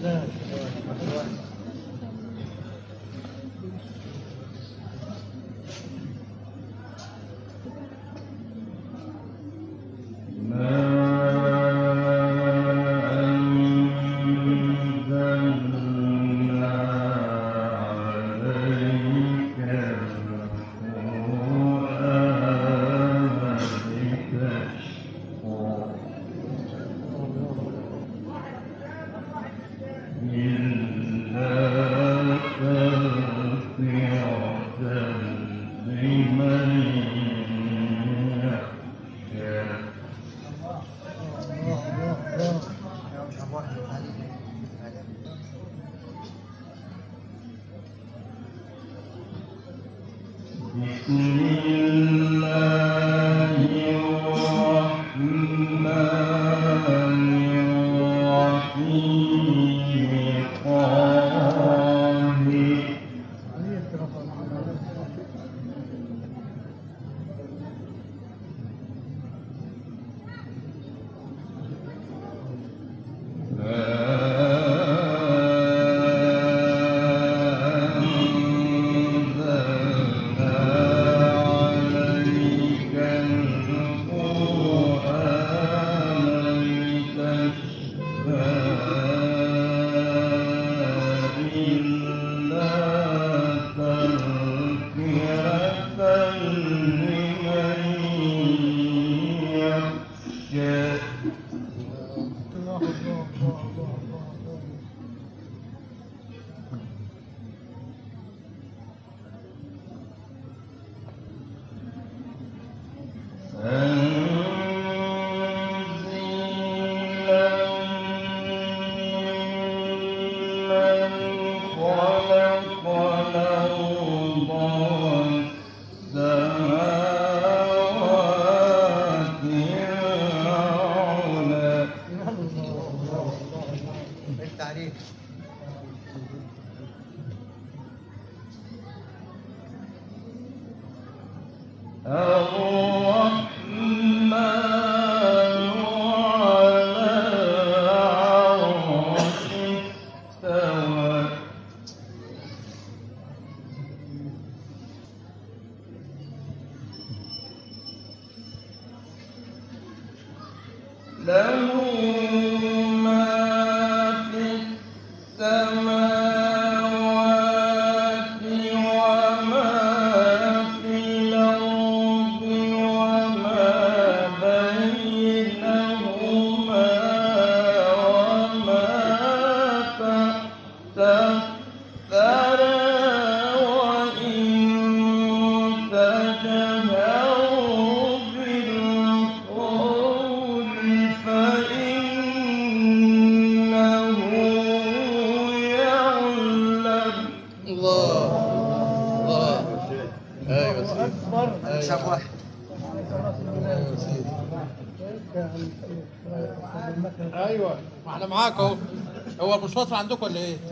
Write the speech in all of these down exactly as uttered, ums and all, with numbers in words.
ايوه ما احنا معاك اهو. هو مش واصل عندكم ولا ايه؟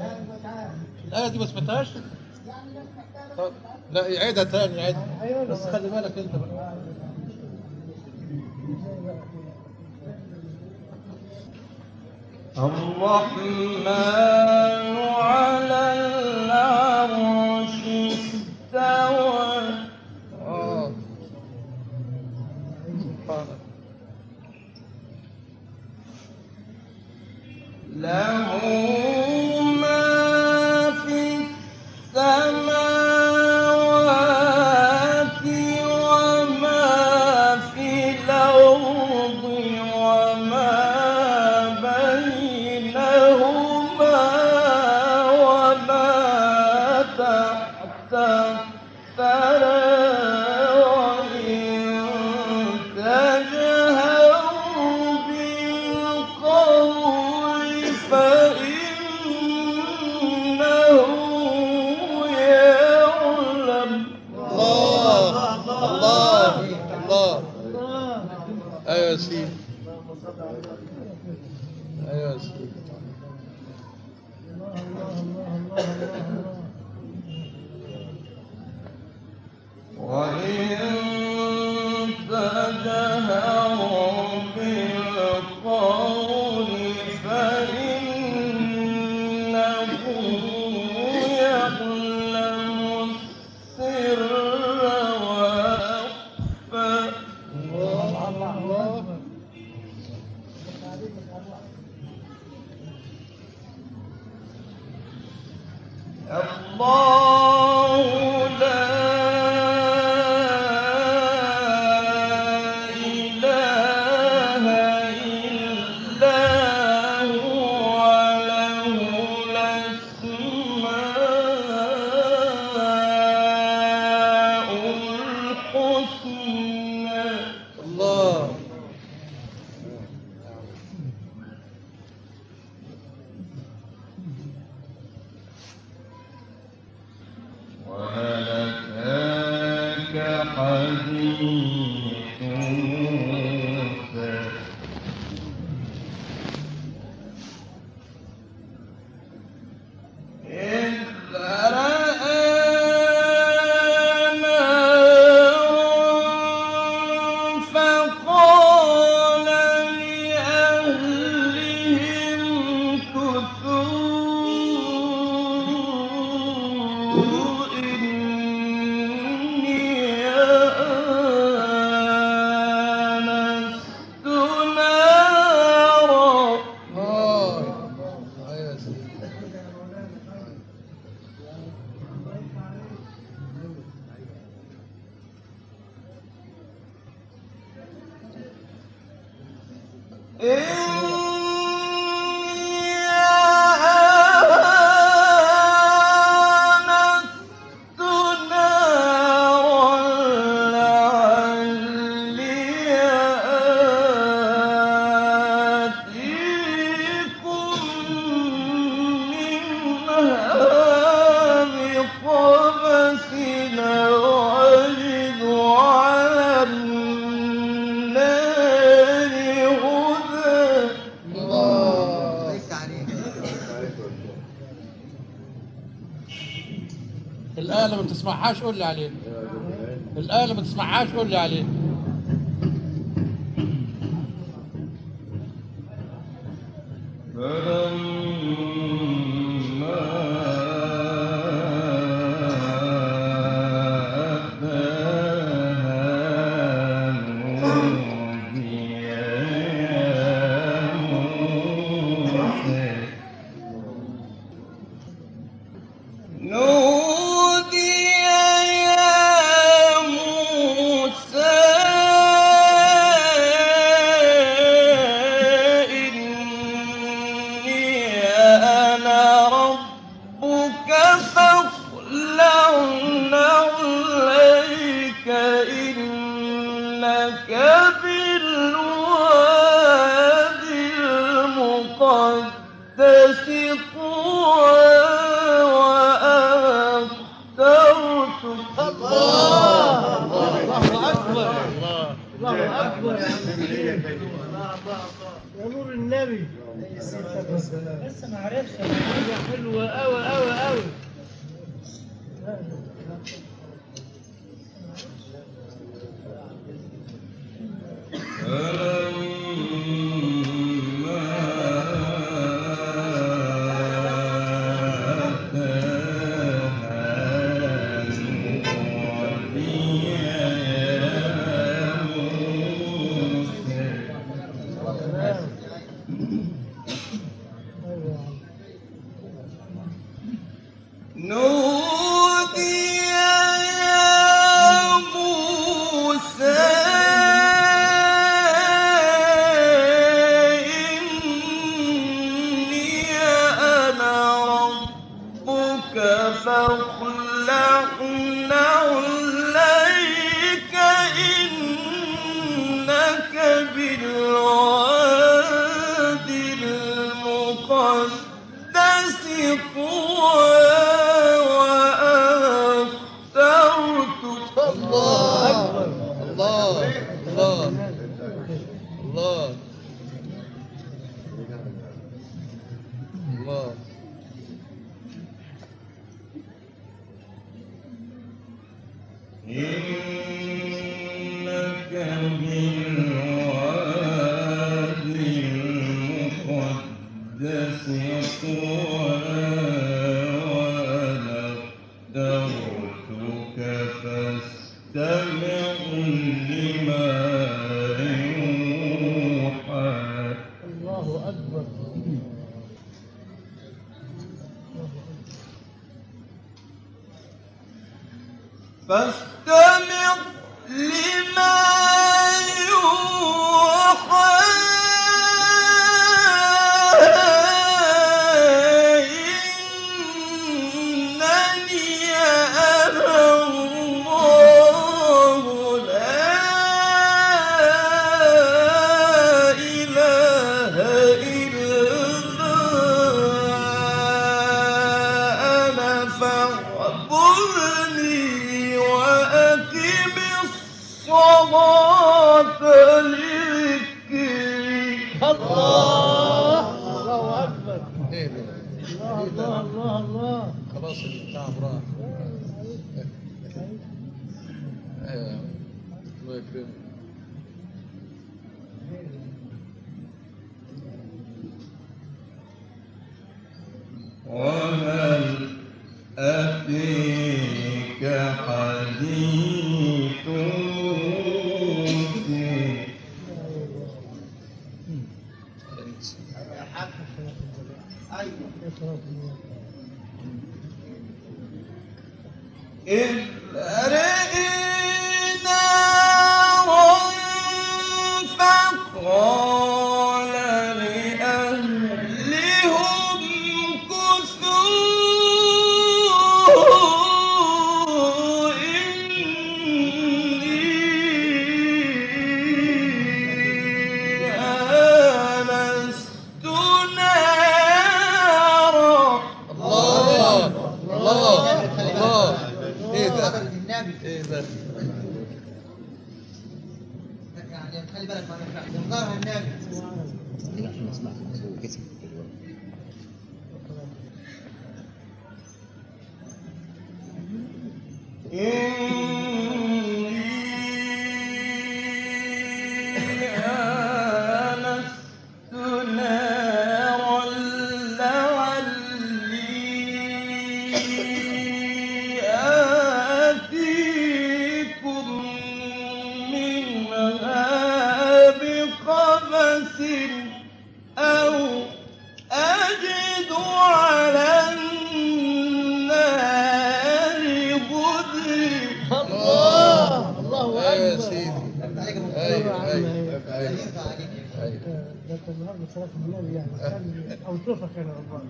الايه دي ما سمعتهاش؟ طب لا يعيدها تاني يعيدها بس خلي بالك انت بقى. الرحمن على العرش استوى. اه له ما في السماوات وما في الأرض وما بينهما وما تحت الثرى وإن تجهروا بالقول فإنه يعلم. الله الله الله. ايوه يا سيدي ايوه يا سيدي. وإن تجهروا بالقول فإنه الآية اللي ما بتسمعهاش قول لي عليه. الآية اللي ما بتسمعهاش قول لي عليه. يا نور النبي لسه ما عرفش حاجه حلوه قوي قوي قوي. فاستمع لما يوحى إنني أنا الله لا إله إلا أنا فاعبدني وأقم الصلاة لذكري. الله الله اكبر. ايه ده؟ الله الله الله الله. خلاص التعب راح. ايوه الله يكرمك. وهل أتيك حديث موسى إذ رأى نارا فقال خلي بالك ما نفع ينظرها النبي. إني آنست نارا لعلي آتيكم منها بقبس أو أجد على النار هدى. الله الله ايوه يا اكبر. سيدي. عليكم ايوه ايوه أيوة. ايوه ينفع عليك. ايوه. ده انت النهارده صلاه النبي يعني كان اوصفك انا والله.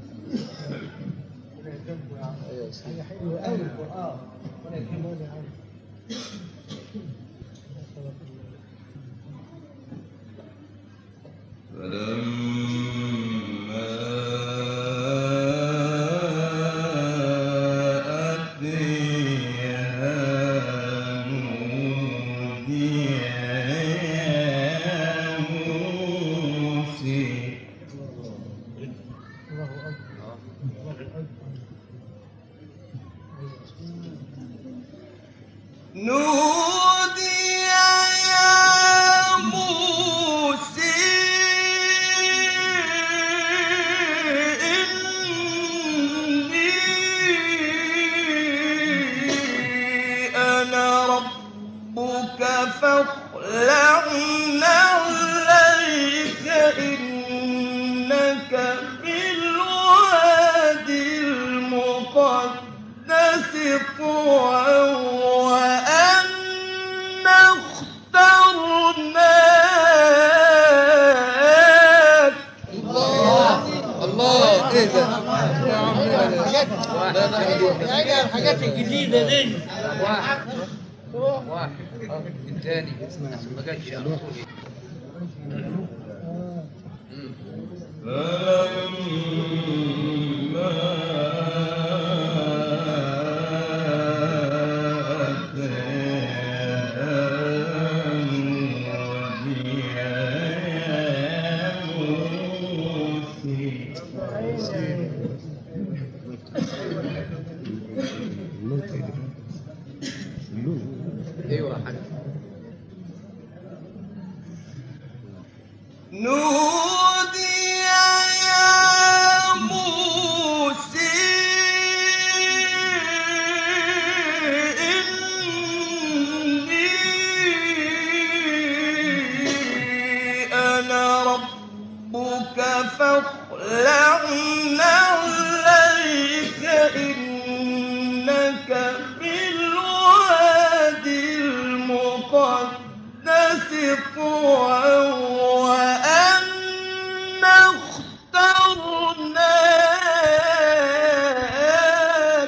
ايوه يا سيدي. حاجه حلوه قوي القران. الله يعين. فلما أتيها نودي يا موسى. الله اكبر. الله اكبر. نودي يا موسى إني أنا ربك فاخلع نعليك إنك بالوادي المقدس طوى وأنا اخترناك. الله ايه ده؟ يا عم الحاجات لا لا يعني الحاجات الجديده دي. واحد واحد الثاني ما جاتش على طول. فلما أتاها نودي يا موسى. ايوه حاج. نودي يا موسى إني أنا ربك فاخلع نعليك إنك بالوادي المقدس طوى وأنا اخترناك.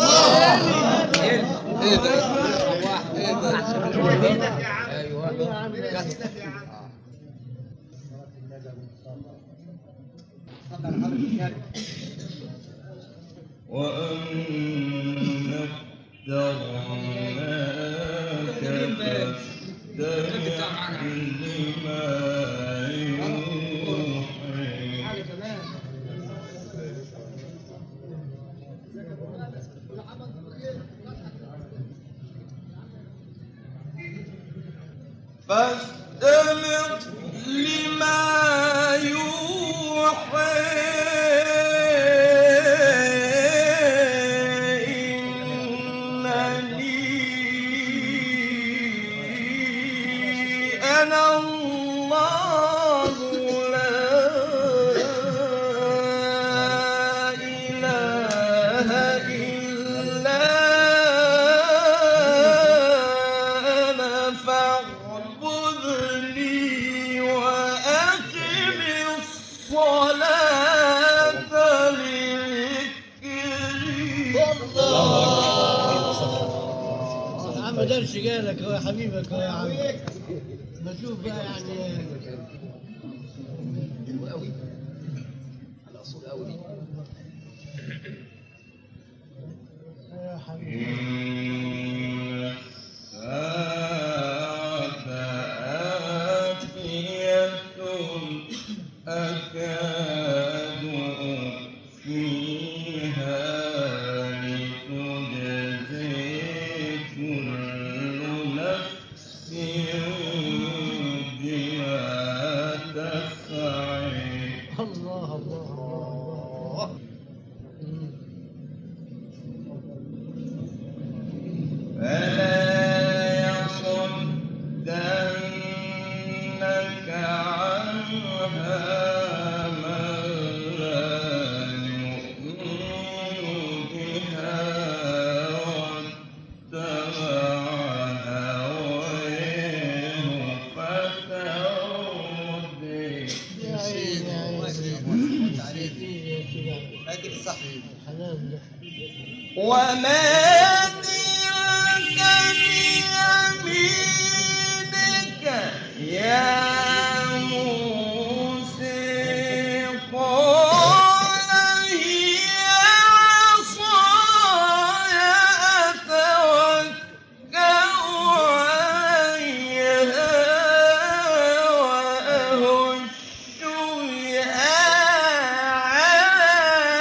ايه ده؟ واحد ايه ده؟ ايوه وأنا اخترناك فاستمع لما يوحى. فاستمع لما يوحى إنني أنا الله لا إله إلا أنا فاعبدني وأقم الصلاة لذكري. عم درش قالك هو يا حبيبك هو يا عم. بشوف بقى يعني حلو قوي على اصول قوي دي. يا حبيبي. إن الساعة وما تلك بيمينك يا موسى قال هي عصاي أتوكل عليها وأهش بها على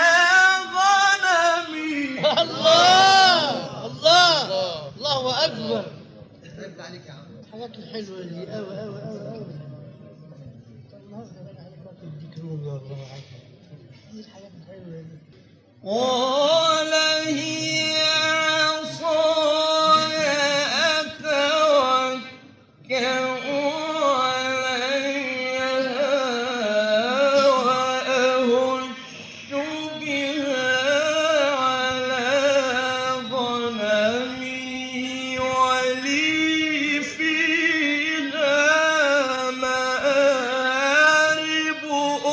غنمي. الله الله الله اكبر. عيب عليك يا عم. الحاجات الحلوه دي قوي قوي قوي قوي. الذكرون والله دي الحاجات الحلوه دي. قال هي عصاي أتوكل عليها وأهش بها على غنمي ولي فيها مآرب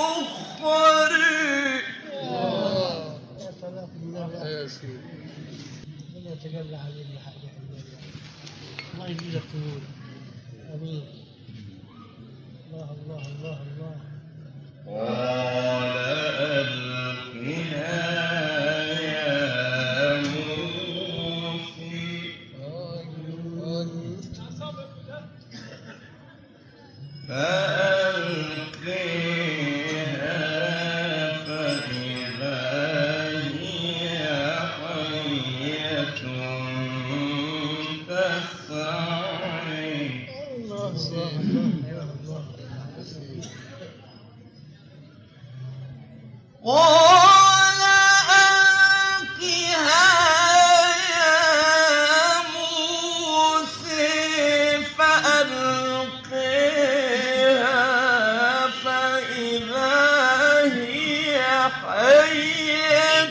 أخرى. يا سلام بالله. يا سيدي. ربنا يتجلى علينا حاجه حلوه. الله يجزيك طول. امين. الله الله الله الله. قال ألقها يا موسى فألقيها فإذا هي حية تسعى. الله الله الله الله. قال ألقها يا موسى فألقيها فإذا هي حية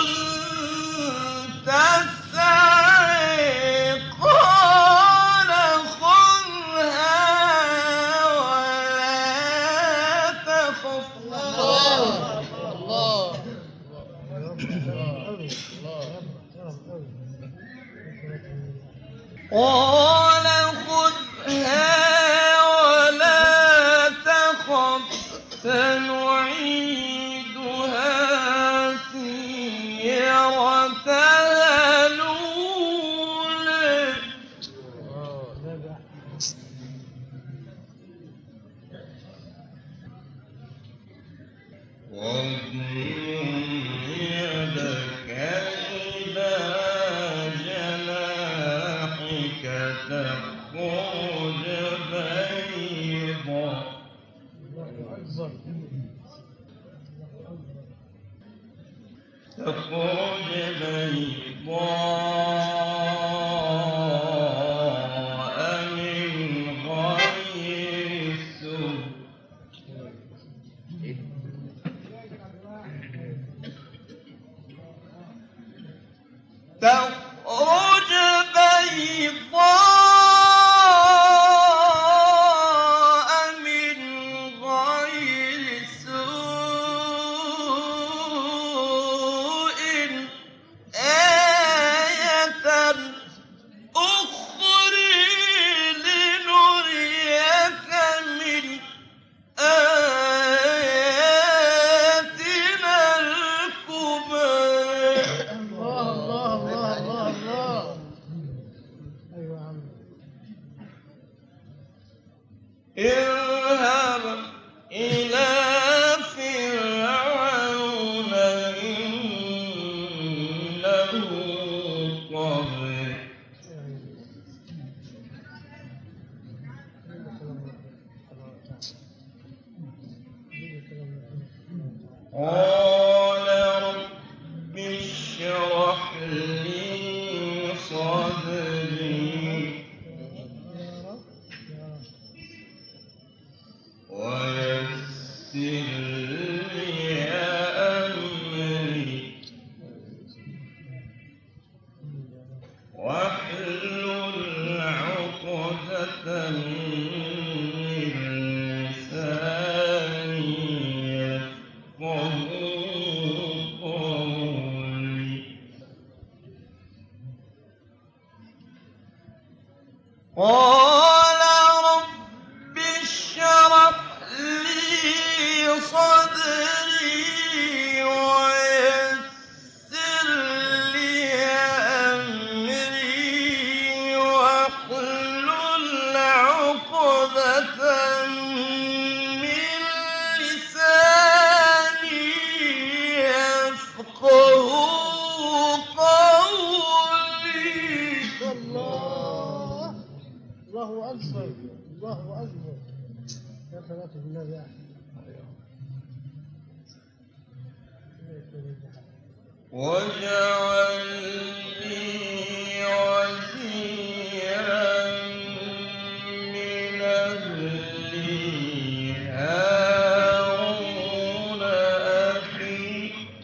تسعى. قال خذها ولا تخف. الله قال خذها ولا تخف سنعيدها سيرتها الأولى. واضم يدك إلى جناحك تخرج بيضا تخرج بيضاء من غير سوء. تخرج بيضاء من غير سوء آية أخرى لنريك من آياتنا الكبرى. الله الله الله الله الله. ايوه يا عم. اذهب إلى فرعون إنه طغى. قال رب اشرح لي صدري ويسر لي أمري واحلل عقدة من لساني يفقهوا قولي. صدري ويسر لي أمري واحلل عقدة من لساني يفقهوا قولي. الله الله أكبر الله أكبر. يا صلاة النبي أحمد. واجعل لي وزيرا من أهلي هارون أخي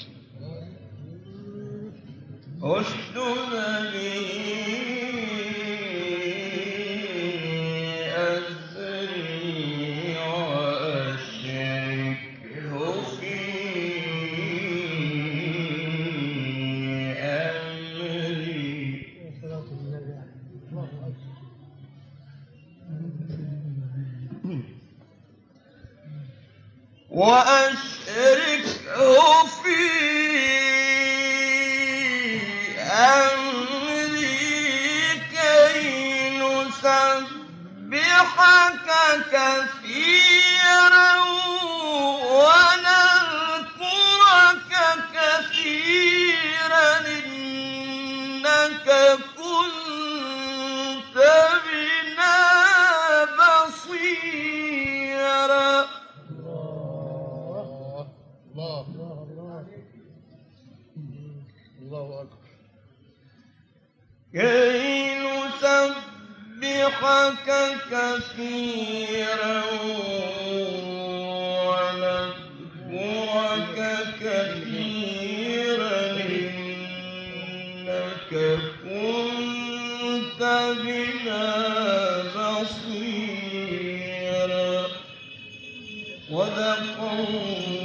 اشدد به أزري وأشركه في أمري. يا صلاة النبي أحمد. الله أكبر. وأشركه في أمري كي نسبحك كثيرا ونذكرك كثيرا إنك كنت بنا بصيرا. الله الله الله الله. الله أكبر. كي نسبحك كثيرا ونذكرك كثيرا إنك كنت بنا بصيرا. صدق الله